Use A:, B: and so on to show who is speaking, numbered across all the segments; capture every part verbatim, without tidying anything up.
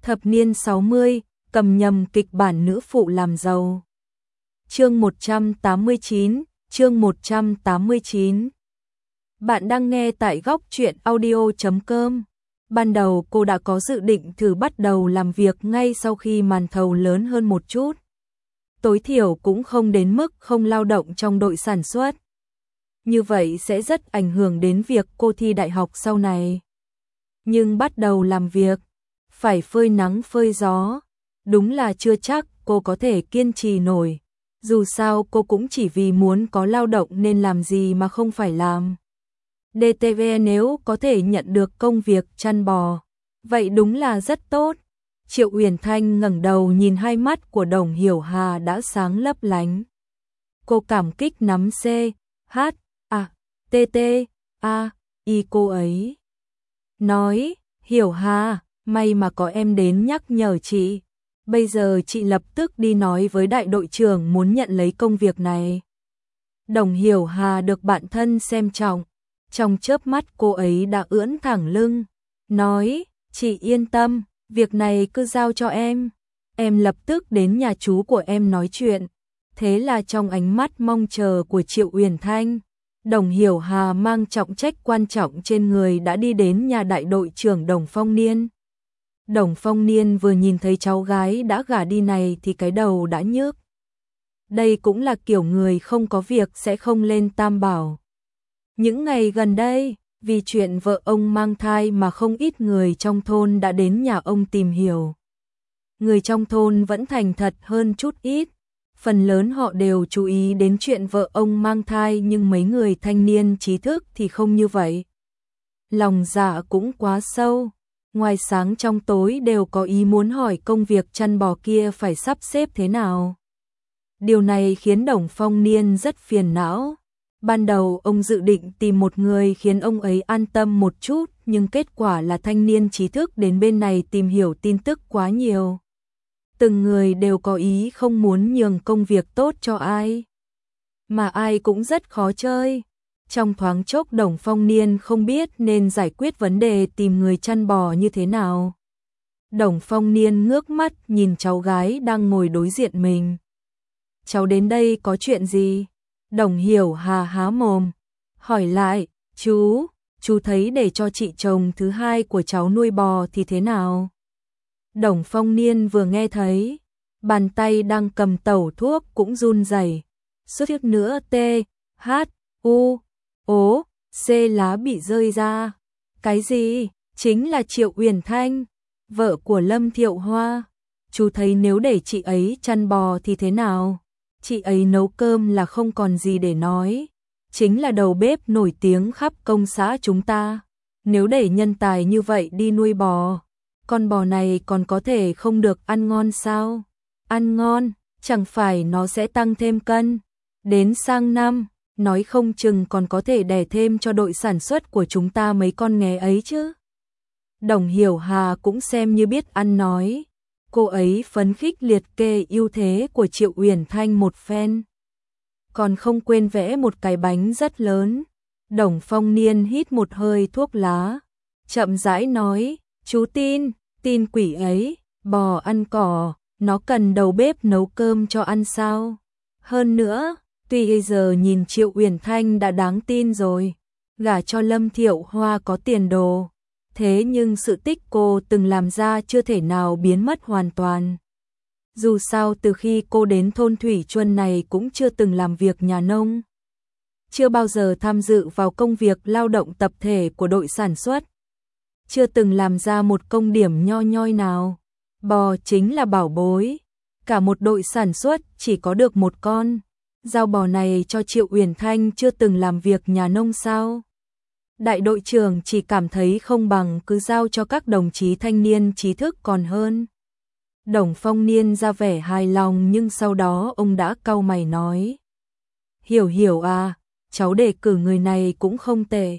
A: Thập niên sáu mươi, cầm nhầm kịch bản nữ phụ làm giàu. Chương một trăm tám mươi chín, chương một trăm tám mươi chín. Bạn đang nghe tại góc truyện audio chấm com. Ban đầu cô đã có dự định thử bắt đầu làm việc ngay sau khi màn thầu lớn hơn một chút. Tối thiểu cũng không đến mức không lao động trong đội sản xuất. Như vậy sẽ rất ảnh hưởng đến việc cô thi đại học sau này. Nhưng bắt đầu làm việc, phải phơi nắng phơi gió, đúng là chưa chắc cô có thể kiên trì nổi. Dù sao cô cũng chỉ vì muốn có lao động nên làm gì mà không phải làm. đê tê vê nếu có thể nhận được công việc chăn bò, vậy đúng là rất tốt. Triệu Uyển Thanh ngẩng đầu nhìn hai mắt của Đồng Hiểu Hà đã sáng lấp lánh. Cô cảm kích nắm C, H, A, T, T, A, Y cô ấy. Nói, Hiểu Hà, may mà có em đến nhắc nhở chị. Bây giờ chị lập tức đi nói với đại đội trưởng muốn nhận lấy công việc này. Đồng Hiểu Hà được bạn thân xem trọng. Trong chớp mắt cô ấy đã ưỡn thẳng lưng. Nói, chị yên tâm, việc này cứ giao cho em. Em lập tức đến nhà chú của em nói chuyện. Thế là trong ánh mắt mong chờ của Triệu Uyển Thanh, Đồng Hiểu Hà mang trọng trách quan trọng trên người đã đi đến nhà đại đội trưởng Đồng Phong Niên. Đồng Phong Niên vừa nhìn thấy cháu gái đã gả đi này thì cái đầu đã nhức. Đây cũng là kiểu người không có việc sẽ không lên tam bảo. Những ngày gần đây, vì chuyện vợ ông mang thai mà không ít người trong thôn đã đến nhà ông tìm hiểu. Người trong thôn vẫn thành thật hơn chút ít. Phần lớn họ đều chú ý đến chuyện vợ ông mang thai nhưng mấy người thanh niên trí thức thì không như vậy. Lòng dạ cũng quá sâu. Ngoài sáng trong tối đều có ý muốn hỏi công việc chăn bò kia phải sắp xếp thế nào. Điều này khiến Đồng Phong Niên rất phiền não. Ban đầu ông dự định tìm một người khiến ông ấy an tâm một chút, nhưng kết quả là thanh niên trí thức đến bên này tìm hiểu tin tức quá nhiều. Từng người đều có ý không muốn nhường công việc tốt cho ai. Mà ai cũng rất khó chơi. Trong thoáng chốc Đồng Phong Niên không biết nên giải quyết vấn đề tìm người chăn bò như thế nào. Đồng Phong Niên ngước mắt nhìn cháu gái đang ngồi đối diện mình. Cháu đến đây có chuyện gì? Đồng Hiểu Hà há mồm, hỏi lại, chú, chú thấy để cho chị chồng thứ hai của cháu nuôi bò thì thế nào? Đồng Phong Niên vừa nghe thấy, bàn tay đang cầm tẩu thuốc cũng run rẩy. Suốt chút nữa T, H, U, O, C lá bị rơi ra. Cái gì? Chính là Triệu Uyển Thanh, vợ của Lâm Thiệu Hoa. Chú thấy nếu để chị ấy chăn bò thì thế nào? Chị ấy nấu cơm là không còn gì để nói. Chính là đầu bếp nổi tiếng khắp công xã chúng ta. Nếu để nhân tài như vậy đi nuôi bò, con bò này còn có thể không được ăn ngon sao? Ăn ngon, chẳng phải nó sẽ tăng thêm cân. Đến sang năm, nói không chừng còn có thể đẻ thêm cho đội sản xuất của chúng ta mấy con nghé ấy chứ. Đồng Hiểu Hà cũng xem như biết ăn nói. Cô ấy phấn khích liệt kê ưu thế của Triệu Uyển Thanh một phen. Còn không quên vẽ một cái bánh rất lớn. Đồng Phong Niên hít một hơi thuốc lá. Chậm rãi nói, chú tin, tin quỷ ấy, bò ăn cỏ, nó cần đầu bếp nấu cơm cho ăn sao. Hơn nữa, tuy bây giờ nhìn Triệu Uyển Thanh đã đáng tin rồi, gả cho Lâm Thiệu Hoa có tiền đồ. Thế nhưng sự tích cô từng làm ra chưa thể nào biến mất hoàn toàn. Dù sao từ khi cô đến thôn Thủy Chuân này cũng chưa từng làm việc nhà nông. Chưa bao giờ tham dự vào công việc lao động tập thể của đội sản xuất. Chưa từng làm ra một công điểm nho nhoi nào. Bò chính là bảo bối. Cả một đội sản xuất chỉ có được một con. Giao bò này cho Triệu Uyển Thanh chưa từng làm việc nhà nông sao? Đại đội trưởng chỉ cảm thấy không bằng cứ giao cho các đồng chí thanh niên trí thức còn hơn. Đồng Phong Niên ra vẻ hài lòng nhưng sau đó ông đã cau mày nói. Hiểu Hiểu à, cháu đề cử người này cũng không tệ.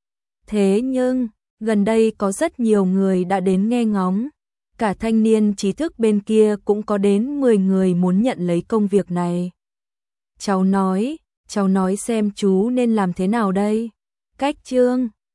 A: Thế nhưng, gần đây có rất nhiều người đã đến nghe ngóng. Cả thanh niên trí thức bên kia cũng có đến mười người muốn nhận lấy công việc này. Cháu nói, cháu nói xem chú nên làm thế nào đây? Cách chương